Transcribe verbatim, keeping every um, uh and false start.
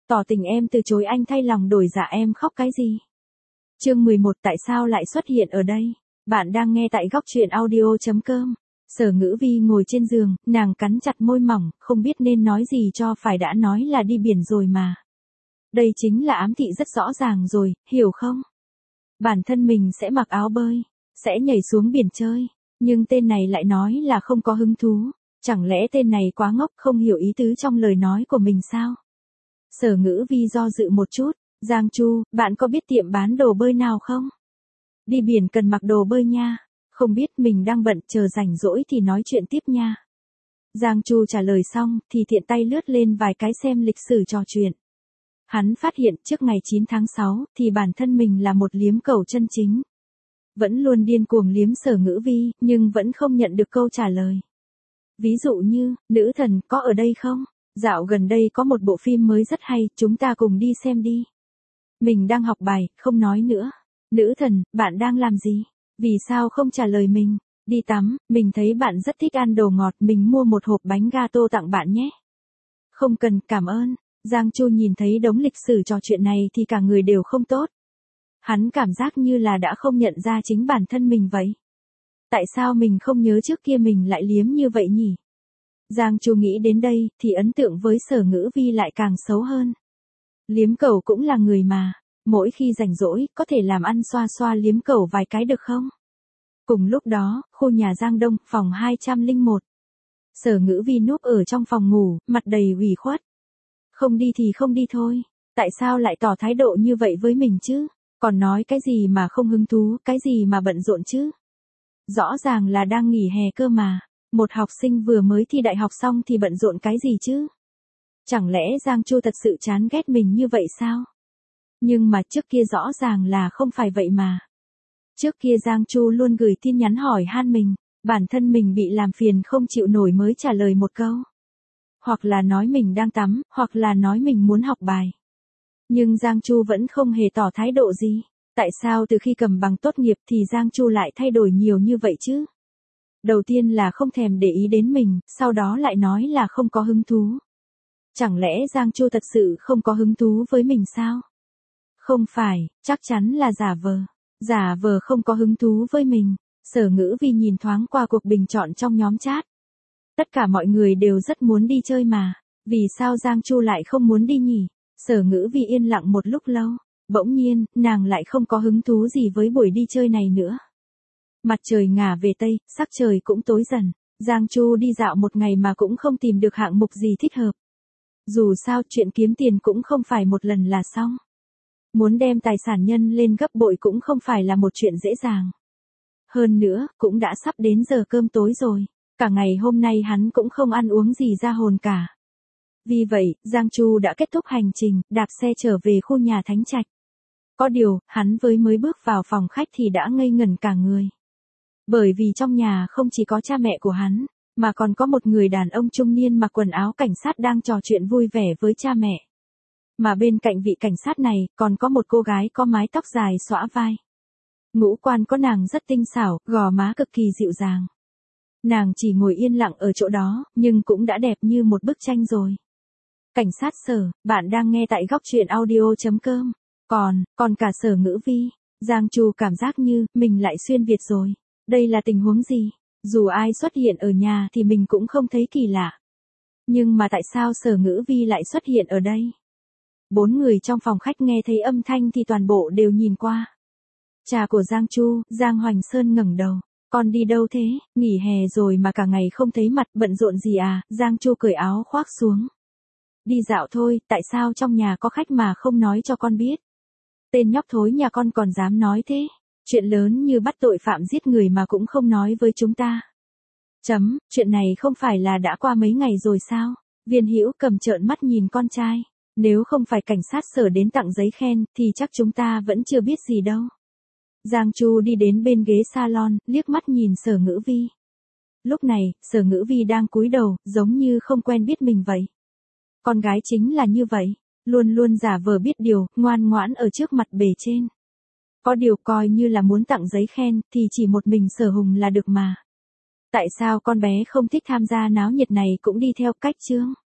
Tỏ tình em từ chối anh thay lòng đổi dạ em khóc cái gì? Chương mười một tại sao lại xuất hiện ở đây? Bạn đang nghe tại góc truyện audio chấm com. Sở Ngữ Vi ngồi trên giường, nàng cắn chặt môi mỏng, không biết nên nói gì cho phải, đã nói là đi biển rồi mà. Đây chính là ám thị rất rõ ràng rồi, hiểu không? Bản thân mình sẽ mặc áo bơi, sẽ nhảy xuống biển chơi, nhưng tên này lại nói là không có hứng thú. Chẳng lẽ tên này quá ngốc không hiểu ý tứ trong lời nói của mình sao? Sở Ngữ Vi do dự một chút, Giang Chu, bạn có biết tiệm bán đồ bơi nào không? Đi biển cần mặc đồ bơi nha. Không biết, mình đang bận, chờ rảnh rỗi thì nói chuyện tiếp nha. Giang Chu trả lời xong, thì tiện tay lướt lên vài cái xem lịch sử trò chuyện. Hắn phát hiện trước ngày chín tháng sáu, thì bản thân mình là một liếm cầu chân chính. Vẫn luôn điên cuồng liếm Sở Ngữ Vi, nhưng vẫn không nhận được câu trả lời. Ví dụ như, nữ thần có ở đây không? Dạo gần đây có một bộ phim mới rất hay, chúng ta cùng đi xem đi. Mình đang học bài, không nói nữa. Nữ thần, bạn đang làm gì? Vì sao không trả lời mình? Đi tắm, mình thấy bạn rất thích ăn đồ ngọt, mình mua một hộp bánh gato tặng bạn nhé. Không cần, cảm ơn. Giang Chu nhìn thấy đống lịch sử trò chuyện này thì cả người đều không tốt. Hắn cảm giác như là đã không nhận ra chính bản thân mình vậy. Tại sao mình không nhớ trước kia mình lại liếm như vậy nhỉ? Giang Chu nghĩ đến đây, thì ấn tượng với Sở Ngữ Vi lại càng xấu hơn. Liếm cầu cũng là người mà, mỗi khi rảnh rỗi, có thể làm ăn xoa xoa liếm cầu vài cái được không? Cùng lúc đó, khu nhà Giang Đông, phòng hai trăm lẻ một. Sở Ngữ Vi núp ở trong phòng ngủ, mặt đầy ủy khuất. Không đi thì không đi thôi, tại sao lại tỏ thái độ như vậy với mình chứ? Còn nói cái gì mà không hứng thú, cái gì mà bận rộn chứ? Rõ ràng là đang nghỉ hè cơ mà. Một học sinh vừa mới thi đại học xong thì bận rộn cái gì chứ? Chẳng lẽ Giang Chu thật sự chán ghét mình như vậy sao? Nhưng mà trước kia rõ ràng là không phải vậy mà. Trước kia Giang Chu luôn gửi tin nhắn hỏi han mình, bản thân mình bị làm phiền không chịu nổi mới trả lời một câu. Hoặc là nói mình đang tắm, hoặc là nói mình muốn học bài. Nhưng Giang Chu vẫn không hề tỏ thái độ gì. Tại sao từ khi cầm bằng tốt nghiệp thì Giang Chu lại thay đổi nhiều như vậy chứ? Đầu tiên là không thèm để ý đến mình, sau đó lại nói là không có hứng thú. Chẳng lẽ Giang Chu thật sự không có hứng thú với mình sao? Không phải, chắc chắn là giả vờ. Giả vờ không có hứng thú với mình. Sở Ngữ Vi nhìn thoáng qua cuộc bình chọn trong nhóm chat. Tất cả mọi người đều rất muốn đi chơi mà. Vì sao Giang Chu lại không muốn đi nhỉ? Sở Ngữ Vi yên lặng một lúc lâu. Bỗng nhiên, nàng lại không có hứng thú gì với buổi đi chơi này nữa. Mặt trời ngả về tây, sắc trời cũng tối dần. Giang Chu đi dạo một ngày mà cũng không tìm được hạng mục gì thích hợp. Dù sao chuyện kiếm tiền cũng không phải một lần là xong. Muốn đem tài sản nhân lên gấp bội cũng không phải là một chuyện dễ dàng. Hơn nữa, cũng đã sắp đến giờ cơm tối rồi. Cả ngày hôm nay hắn cũng không ăn uống gì ra hồn cả. Vì vậy, Giang Chu đã kết thúc hành trình, đạp xe trở về khu nhà Thánh Trạch. Có điều, hắn với mới bước vào phòng khách thì đã ngây ngẩn cả người. Bởi vì trong nhà không chỉ có cha mẹ của hắn, mà còn có một người đàn ông trung niên mặc quần áo cảnh sát đang trò chuyện vui vẻ với cha mẹ. Mà bên cạnh vị cảnh sát này, còn có một cô gái có mái tóc dài xõa vai. Ngũ quan có nàng rất tinh xảo, gò má cực kỳ dịu dàng. Nàng chỉ ngồi yên lặng ở chỗ đó, nhưng cũng đã đẹp như một bức tranh rồi. Cảnh sát Sở, bạn đang nghe tại góc truyện audio chấm com. Còn, còn cả Sở Ngữ Vi, Giang Chu cảm giác như, mình lại xuyên Việt rồi. Đây là tình huống gì? Dù ai xuất hiện ở nhà thì mình cũng không thấy kỳ lạ. Nhưng mà tại sao Sở Ngữ Vi lại xuất hiện ở đây? Bốn người trong phòng khách nghe thấy âm thanh thì toàn bộ đều nhìn qua. Cha của Giang Chu, Giang Hoành Sơn ngẩng đầu. Con đi đâu thế? Nghỉ hè rồi mà cả ngày không thấy mặt, bận rộn gì à? Giang Chu cởi áo khoác xuống. Đi dạo thôi, tại sao trong nhà có khách mà không nói cho con biết? Tên nhóc thối nhà con còn dám nói thế? Chuyện lớn như bắt tội phạm giết người mà cũng không nói với chúng ta. Chấm, chuyện này không phải là đã qua mấy ngày rồi sao? Viên Hữu Cầm trợn mắt nhìn con trai. Nếu không phải cảnh sát Sở đến tặng giấy khen, thì chắc chúng ta vẫn chưa biết gì đâu. Giang Chu đi đến bên ghế salon, liếc mắt nhìn Sở Ngữ Vi. Lúc này, Sở Ngữ Vi đang cúi đầu, giống như không quen biết mình vậy. Con gái chính là như vậy, luôn luôn giả vờ biết điều, ngoan ngoãn ở trước mặt bề trên. Có điều coi như là muốn tặng giấy khen, thì chỉ một mình Sở Hùng là được mà. Tại sao con bé không thích tham gia náo nhiệt này cũng đi theo cách chương?